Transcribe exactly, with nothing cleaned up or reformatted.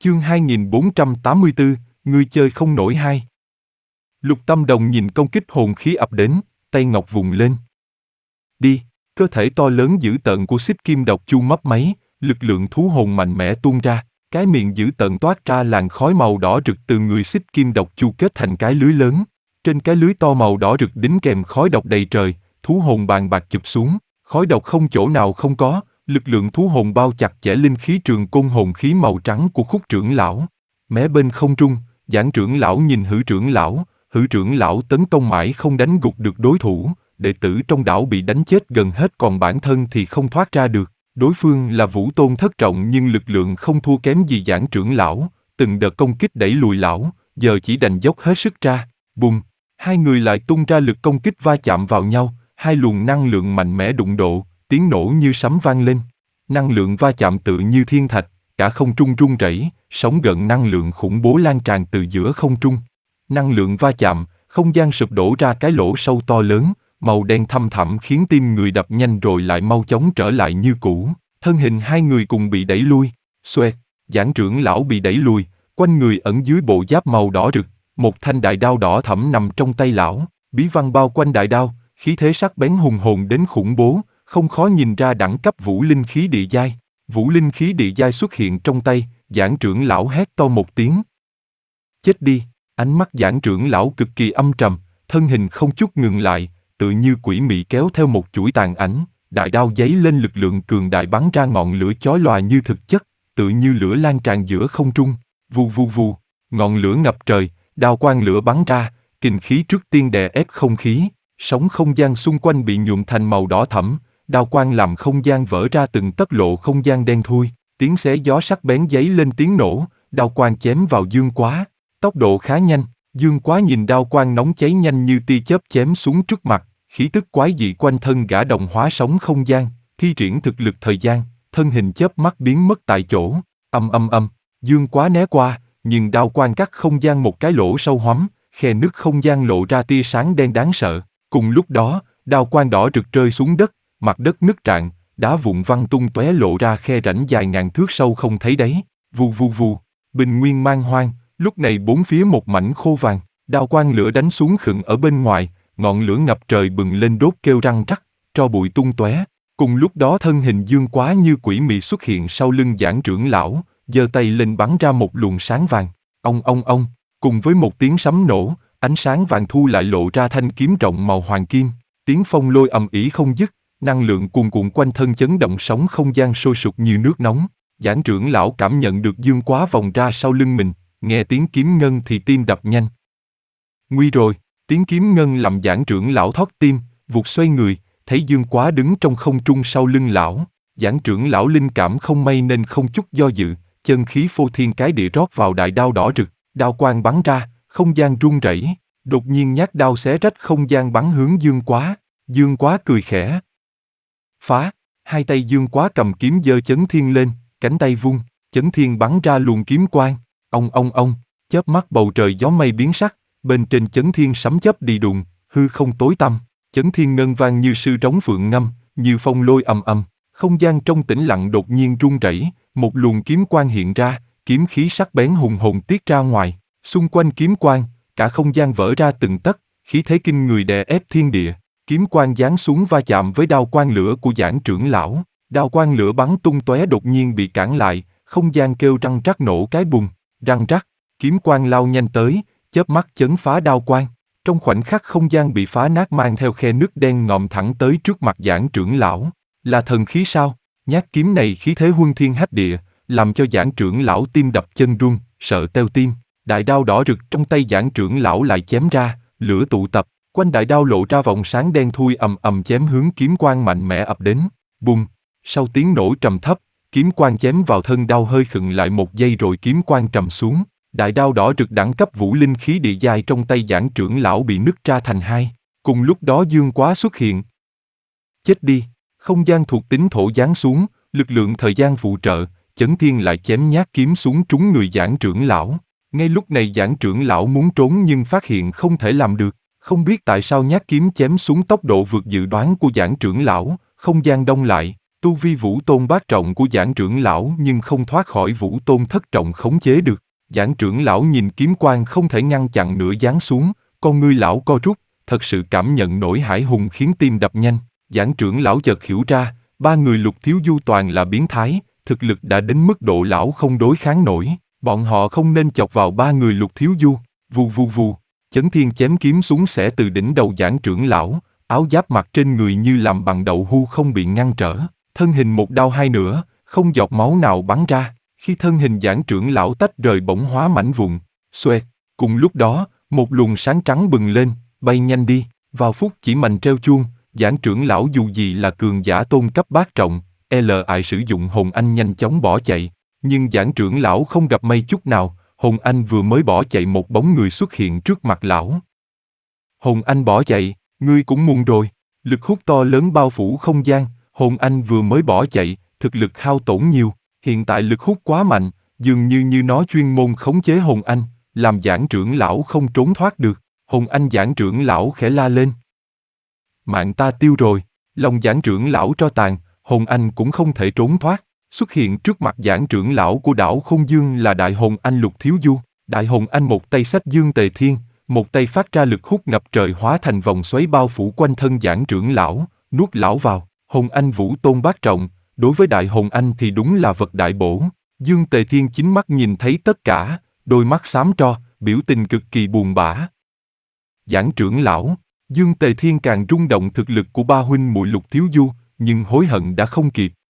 Chương hai nghìn bốn trăm tám mươi tư, ngươi chơi không nổi hai. Lục Tâm Đồng nhìn công kích hồn khí ập đến, tay ngọc vùng lên. Đi, cơ thể to lớn dữ tợn của xích kim độc chu mấp máy, lực lượng thú hồn mạnh mẽ tuôn ra, cái miệng dữ tợn toát ra làn khói màu đỏ rực từ người xích kim độc chu kết thành cái lưới lớn. Trên cái lưới to màu đỏ rực đính kèm khói độc đầy trời, thú hồn bàn bạc chụp xuống, khói độc không chỗ nào không có, lực lượng thú hồn bao chặt chẽ linh khí trường côn hồn khí màu trắng của Khúc trưởng lão. Mé bên không trung, Giảng trưởng lão nhìn Hử trưởng lão, Hử trưởng lão tấn công mãi không đánh gục được đối thủ, đệ tử trong đảo bị đánh chết gần hết còn bản thân thì không thoát ra được. Đối phương là Vũ Tôn thất trọng nhưng lực lượng không thua kém gì Giảng trưởng lão, từng đợt công kích đẩy lùi lão, giờ chỉ đành dốc hết sức ra. Bùng, hai người lại tung ra lực công kích va chạm vào nhau, hai luồng năng lượng mạnh mẽ đụng độ, tiếng nổ như sấm vang lên. Năng lượng va chạm tự như thiên thạch, cả không trung rung rẩy, sóng gợn năng lượng khủng bố lan tràn từ giữa không trung. Năng lượng va chạm, không gian sụp đổ ra cái lỗ sâu to lớn, màu đen thăm thẳm khiến tim người đập nhanh rồi lại mau chóng trở lại như cũ. Thân hình hai người cùng bị đẩy lui. Xoẹt, Giảng trưởng lão bị đẩy lùi, quanh người ẩn dưới bộ giáp màu đỏ rực, một thanh đại đao đỏ thẫm nằm trong tay lão, bí văn bao quanh đại đao, khí thế sắc bén hùng hồn đến khủng bố, không khó nhìn ra đẳng cấp vũ linh khí địa giai. Vũ linh khí địa giai xuất hiện trong tay, Giảng trưởng lão hét to một tiếng. Chết đi! Ánh mắt Giảng trưởng lão cực kỳ âm trầm, thân hình không chút ngừng lại, tự như quỷ mị kéo theo một chuỗi tàn ảnh, đại đao giấy lên lực lượng cường đại bắn ra ngọn lửa chói lòa như thực chất, tự như lửa lan tràn giữa không trung. Vù vù vù, ngọn lửa ngập trời, đao quang lửa bắn ra, kình khí trước tiên đè ép không khí, sóng không gian xung quanh bị nhuộm thành màu đỏ thẫm, đao quang làm không gian vỡ ra từng tấc lộ không gian đen thui, tiếng xé gió sắc bén giấy lên tiếng nổ, đao quang chém vào Dương Quá, tốc độ khá nhanh, Dương Quá nhìn đao quang nóng cháy nhanh như tia chớp chém xuống trước mặt, khí tức quái dị quanh thân gã đồng hóa sóng không gian, thi triển thực lực thời gian, thân hình chớp mắt biến mất tại chỗ, âm âm âm, Dương Quá né qua, nhưng đao quang cắt không gian một cái lỗ sâu hoắm, khe nứt không gian lộ ra tia sáng đen đáng sợ, cùng lúc đó, đao quang đỏ rực rơi xuống đất, mặt đất nứt rạn, đá vụn văng tung tóe lộ ra khe rãnh dài ngàn thước sâu không thấy đáy, vù vù vù, bình nguyên man hoang, lúc này bốn phía một mảnh khô vàng, đao quang lửa đánh xuống khựng ở bên ngoài, ngọn lửa ngập trời bừng lên đốt kêu răng rắc, tro bụi tung tóe. Cùng lúc đó thân hình Dương Quá như quỷ mị xuất hiện sau lưng Giảng trưởng lão, giơ tay lên bắn ra một luồng sáng vàng, ong ong ong, cùng với một tiếng sấm nổ, ánh sáng vàng thu lại lộ ra thanh kiếm rộng màu hoàng kim, tiếng phong lôi ầm ĩ không dứt, năng lượng cuồn cuộn quanh thân chấn động sóng không gian sôi sục như nước nóng. Giảng trưởng lão cảm nhận được Dương Quá vòng ra sau lưng mình, nghe tiếng kiếm ngân thì tim đập nhanh. Nguy rồi, tiếng kiếm ngân làm Giảng trưởng lão thót tim, vụt xoay người, thấy Dương Quá đứng trong không trung sau lưng lão. Giảng trưởng lão linh cảm không may nên không chút do dự, chân khí phô thiên cái địa rót vào đại đao đỏ rực, đao quang bắn ra, không gian rung rẩy, đột nhiên nhát đao xé rách không gian bắn hướng Dương Quá. Dương Quá cười khẽ. Phá, hai tay Dương Quá cầm kiếm giơ chấn thiên lên, cánh tay vung, chấn thiên bắn ra luồng kiếm quang, ong ong ong, chớp mắt bầu trời gió mây biến sắc, bên trên chấn thiên sấm chớp đi đùng, hư không tối tăm, chấn thiên ngân vang như sư trống phượng ngâm, như phong lôi ầm ầm, không gian trong tĩnh lặng đột nhiên rung rẩy, một luồng kiếm quang hiện ra, kiếm khí sắc bén hùng hồn tiết ra ngoài, xung quanh kiếm quang, cả không gian vỡ ra từng tấc, khí thế kinh người đè ép thiên địa. Kiếm quang giáng xuống va chạm với đao quang lửa của Giảng trưởng lão, đao quang lửa bắn tung tóe đột nhiên bị cản lại, không gian kêu răng rắc nổ cái bùng, răng rắc, kiếm quang lao nhanh tới, chớp mắt chấn phá đao quang, trong khoảnh khắc không gian bị phá nát mang theo khe nước đen ngòm thẳng tới trước mặt Giảng trưởng lão, là thần khí sao? Nhát kiếm này khí thế huân thiên hách địa, làm cho Giảng trưởng lão tim đập chân run, sợ teo tim, đại đao đỏ rực trong tay Giảng trưởng lão lại chém ra, lửa tụ tập. Quanh đại đao lộ ra vòng sáng đen thui ầm ầm chém hướng kiếm quang mạnh mẽ ập đến, bùng, sau tiếng nổ trầm thấp, kiếm quang chém vào thân đao hơi khựng lại một giây rồi kiếm quang trầm xuống, đại đao đỏ rực đẳng cấp vũ linh khí địa giai trong tay Giảng trưởng lão bị nứt ra thành hai, cùng lúc đó Dương Quá xuất hiện. Chết đi, không gian thuộc tính thổ giáng xuống, lực lượng thời gian phụ trợ, chấn thiên lại chém nhát kiếm xuống trúng người Giảng trưởng lão, ngay lúc này Giảng trưởng lão muốn trốn nhưng phát hiện không thể làm được. Không biết tại sao nhát kiếm chém xuống tốc độ vượt dự đoán của Giảng trưởng lão, không gian đông lại, Tu vi Vũ Tôn bát trọng của Giảng trưởng lão nhưng không thoát khỏi Vũ Tôn thất trọng khống chế được. Giảng trưởng lão nhìn kiếm quang không thể ngăn chặn nửa giáng xuống, con ngươi lão co rút, thật sự cảm nhận nỗi hải hùng khiến tim đập nhanh. Giảng trưởng lão chợt hiểu ra, ba người Lục Thiếu Du toàn là biến thái, thực lực đã đến mức độ lão không đối kháng nổi, bọn họ không nên chọc vào ba người Lục Thiếu Du. Vù vù vù, Chấn Thiên chém kiếm xuống xẻ từ đỉnh đầu Giảng trưởng lão, áo giáp mặc trên người như làm bằng đậu hũ không bị ngăn trở, thân hình một đao hai nửa, không giọt máu nào bắn ra. Khi thân hình Giảng trưởng lão tách rời bỗng hóa mảnh vụn, xoẹt. Cùng lúc đó, một luồng sáng trắng bừng lên, bay nhanh đi. Vào phút chỉ mành treo chuông, Giảng trưởng lão dù gì là cường giả tôn cấp bát trọng, e lại sử dụng hồn anh nhanh chóng bỏ chạy. Nhưng Giảng trưởng lão không gặp may chút nào, hồn anh vừa mới bỏ chạy một bóng người xuất hiện trước mặt lão. Hồn anh bỏ chạy, ngươi cũng muộn rồi. Lực hút to lớn bao phủ không gian, hồn anh vừa mới bỏ chạy, thực lực hao tổn nhiều. Hiện tại lực hút quá mạnh, dường như như nó chuyên môn khống chế hồn anh, làm Giảng trưởng lão không trốn thoát được. Hồn anh Giảng trưởng lão khẽ la lên. Mạng ta tiêu rồi, lòng Giảng trưởng lão tro tàn, hồn anh cũng không thể trốn thoát. Xuất hiện trước mặt Giảng trưởng lão của đảo Không Dương là đại hồn anh Lục Thiếu Du. Đại hồn anh một tay xách Dương Tề Thiên, một tay phát ra lực hút ngập trời hóa thành vòng xoáy bao phủ quanh thân Giảng trưởng lão, nuốt lão vào. Hồn anh Vũ Tôn bát trọng, đối với đại hồn anh thì đúng là vật đại bổ. Dương Tề Thiên chính mắt nhìn thấy tất cả, đôi mắt xám tro, biểu tình cực kỳ buồn bã. Giảng trưởng lão, Dương Tề Thiên càng rung động thực lực của ba huynh muội Lục Thiếu Du, nhưng hối hận đã không kịp.